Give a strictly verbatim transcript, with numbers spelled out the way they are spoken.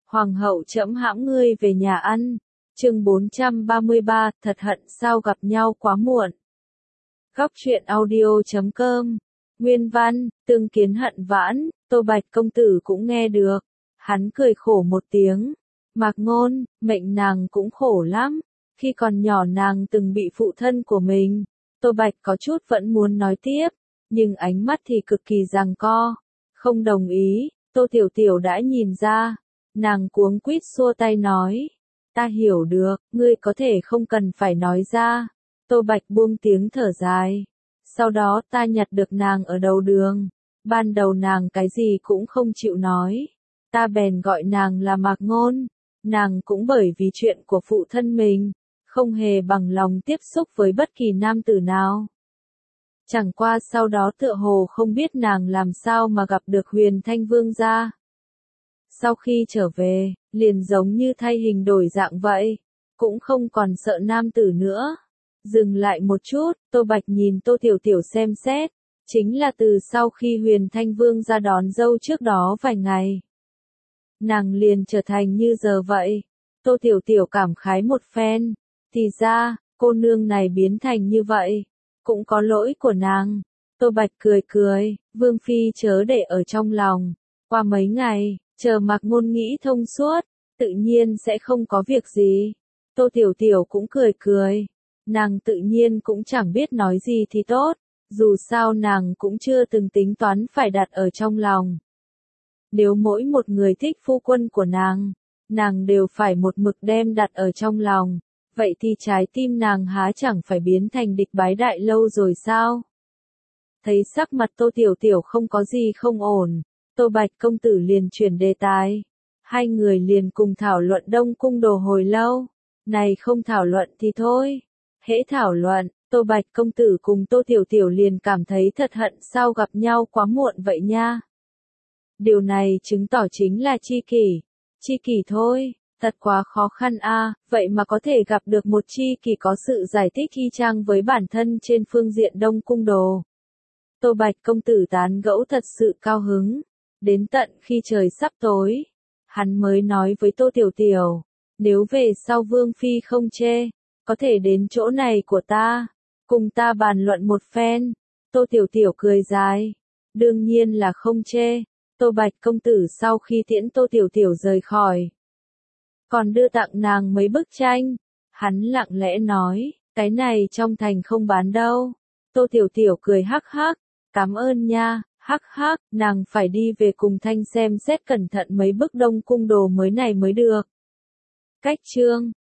Hoàng hậu trẫm hãm ngươi về nhà ăn. Chương bốn trăm ba mươi ba, thật hận sao gặp nhau quá muộn. Góc truyện audio chấm com. Nguyên văn, tương kiến hận vãn, Tô Bạch công tử cũng nghe được. Hắn cười khổ một tiếng. Mạc Ngôn, mệnh nàng cũng khổ lắm. Khi còn nhỏ nàng từng bị phụ thân của mình. Tô Bạch có chút vẫn muốn nói tiếp, nhưng ánh mắt thì cực kỳ giằng co. Không đồng ý, Tô Tiểu Tiểu đã nhìn ra. Nàng cuống quýt xua tay nói. Ta hiểu được, ngươi có thể không cần phải nói ra. Tô Bạch buông tiếng thở dài. Sau đó ta nhặt được nàng ở đầu đường. Ban đầu nàng cái gì cũng không chịu nói. Ta bèn gọi nàng là Mạc Ngôn. Nàng cũng bởi vì chuyện của phụ thân mình, không hề bằng lòng tiếp xúc với bất kỳ nam tử nào. Chẳng qua sau đó tựa hồ không biết nàng làm sao mà gặp được Huyền Thanh Vương gia. Sau khi trở về, liền giống như thay hình đổi dạng vậy, cũng không còn sợ nam tử nữa. Dừng lại một chút, Tô Bạch nhìn Tô Tiểu Tiểu xem xét, chính là từ sau khi Huyền Thanh Vương ra đón dâu trước đó vài ngày. Nàng liền trở thành như giờ vậy. Tô Tiểu Tiểu cảm khái một phen, thì ra, cô nương này biến thành như vậy, cũng có lỗi của nàng. Tô Bạch cười cười, Vương Phi chớ để ở trong lòng, qua mấy ngày, chờ Mạc Ngôn nghĩ thông suốt, tự nhiên sẽ không có việc gì. Tô Tiểu Tiểu cũng cười cười, nàng tự nhiên cũng chẳng biết nói gì thì tốt, dù sao nàng cũng chưa từng tính toán phải đặt ở trong lòng. Nếu mỗi một người thích phu quân của nàng, nàng đều phải một mực đem đặt ở trong lòng, vậy thì trái tim nàng há chẳng phải biến thành địch bái đại lâu rồi sao? Thấy sắc mặt Tô Tiểu Tiểu không có gì không ổn, Tô Bạch công tử liền chuyển đề tài. Hai người liền cùng thảo luận Đông Cung đồ hồi lâu. Này không thảo luận thì thôi. Hễ thảo luận, Tô Bạch công tử cùng Tô Tiểu Tiểu liền cảm thấy thật hận sao gặp nhau quá muộn vậy nha. Điều này chứng tỏ chính là chi kỷ. Chi kỷ thôi, thật quá khó khăn a, vậy mà có thể gặp được một chi kỷ có sự giải thích y chang với bản thân trên phương diện Đông Cung đồ. Tô Bạch công tử tán gẫu thật sự cao hứng. Đến tận khi trời sắp tối, hắn mới nói với Tô Tiểu Tiểu, nếu về sau Vương Phi không chê, có thể đến chỗ này của ta, cùng ta bàn luận một phen. Tô Tiểu Tiểu cười dài, đương nhiên là không chê. Tô Bạch công tử sau khi tiễn Tô Tiểu Tiểu rời khỏi, còn đưa tặng nàng mấy bức tranh. Hắn lặng lẽ nói, cái này trong thành không bán đâu. Tô Tiểu Tiểu cười hắc hắc, cảm ơn nha. Hắc hắc, nàng phải đi về cùng Thanh xem xét cẩn thận mấy bức Đông Cung đồ mới này mới được. Cách chương